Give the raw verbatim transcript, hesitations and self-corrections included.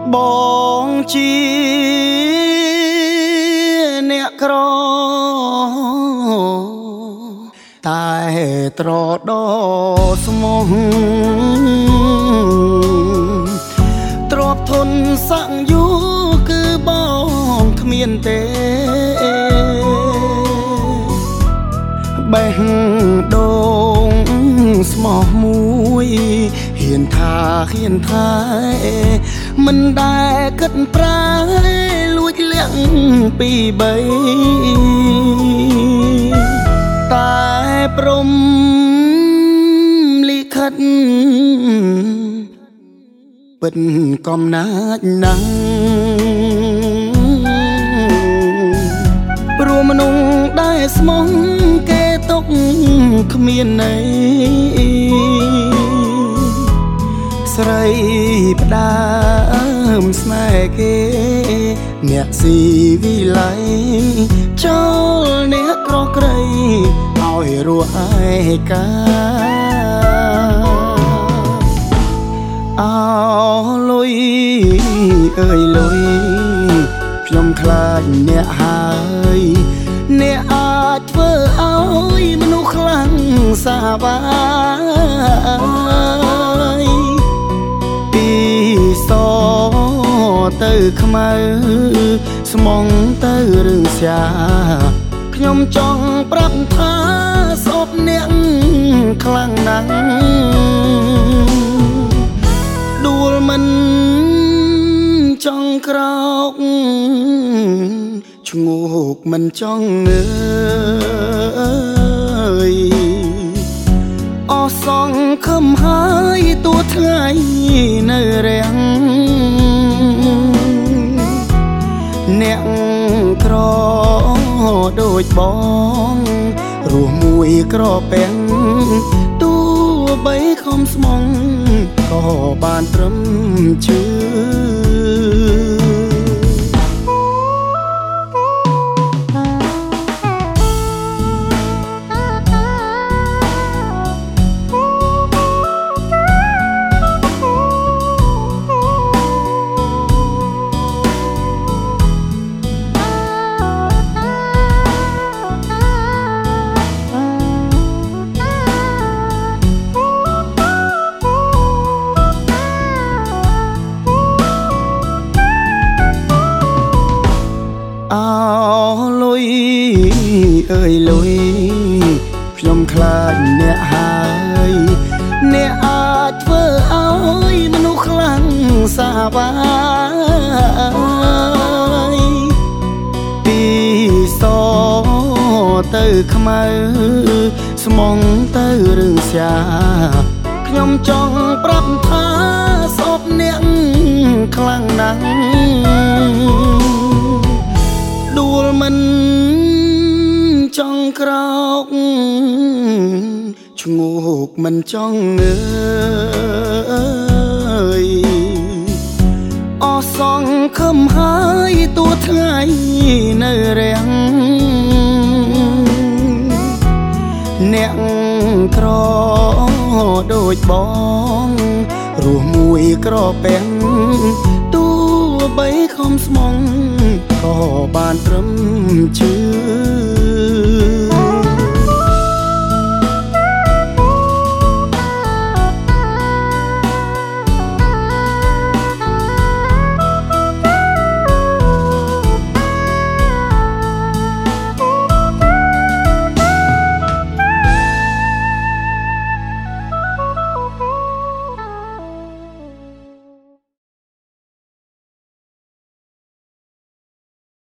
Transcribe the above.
បងជាអ្នកក្រតែត្រដោស្មោះទ្របធនសាក់យូគឺបងគ្មានទេបេះដូងស្មោះមួយហ៊ានថាហ៊ានថាមិនដែលគិតប្រាលួចលាក់ពីបីតែព្រមលិខិតពិតកំណាចណាស់ព្រោះមនុស្សដែលស្មោះគេຕົកគ្មានន័យស្រីផ្ដើមស្នេហ៍គេអ្នកស៊ីវិល័យចូលអ្នកក្រក្រៃឲ្យរស់ឯកាអោលុយអើយលុយខ្ញុំខ្លាចអ្នកហើយអ្នកអាចធ្វើឲ្យមនុស្សខ្លាំងសាវាយពីសទៅខ្មៅស្មងទៅរឿងសាខ្ញុំចង់ប្រាប់ថាស្អប់អ្នកខ្លាំងណាស់ដួលមិនចង់ក្រោកឈ្ងោកមិនចង់ងើយអស់សងខំហើយទួថ្ងៃនៅរាំងអ្នកក្រដូចបងរស់មួយក្រពេងទោះបីខំស្មងក៏បានត្រឹមជឿអោលុយអើយលុយខ្ញុំខ្លាចអ្នកហើយអ្នកអាចធ្វើឲ្យមនុស្សខ្លាំងសាវាយពីសទៅខ្មៅស្មងទៅរឿងសាខ្ញុំចង់ប្រាប់ថាស្អប់អ្នកខ្លាំងណាស់ដួលមិនចង់ក្រោកឈ្ងោកមិនចង់ងើយអស់សងខំហើយទួថ្ងៃនៅរាំងអ្នកក្រដូចបងរស់មួយក្រពេងទោះបីខំស្មងក៏បានត្រឹមជឿ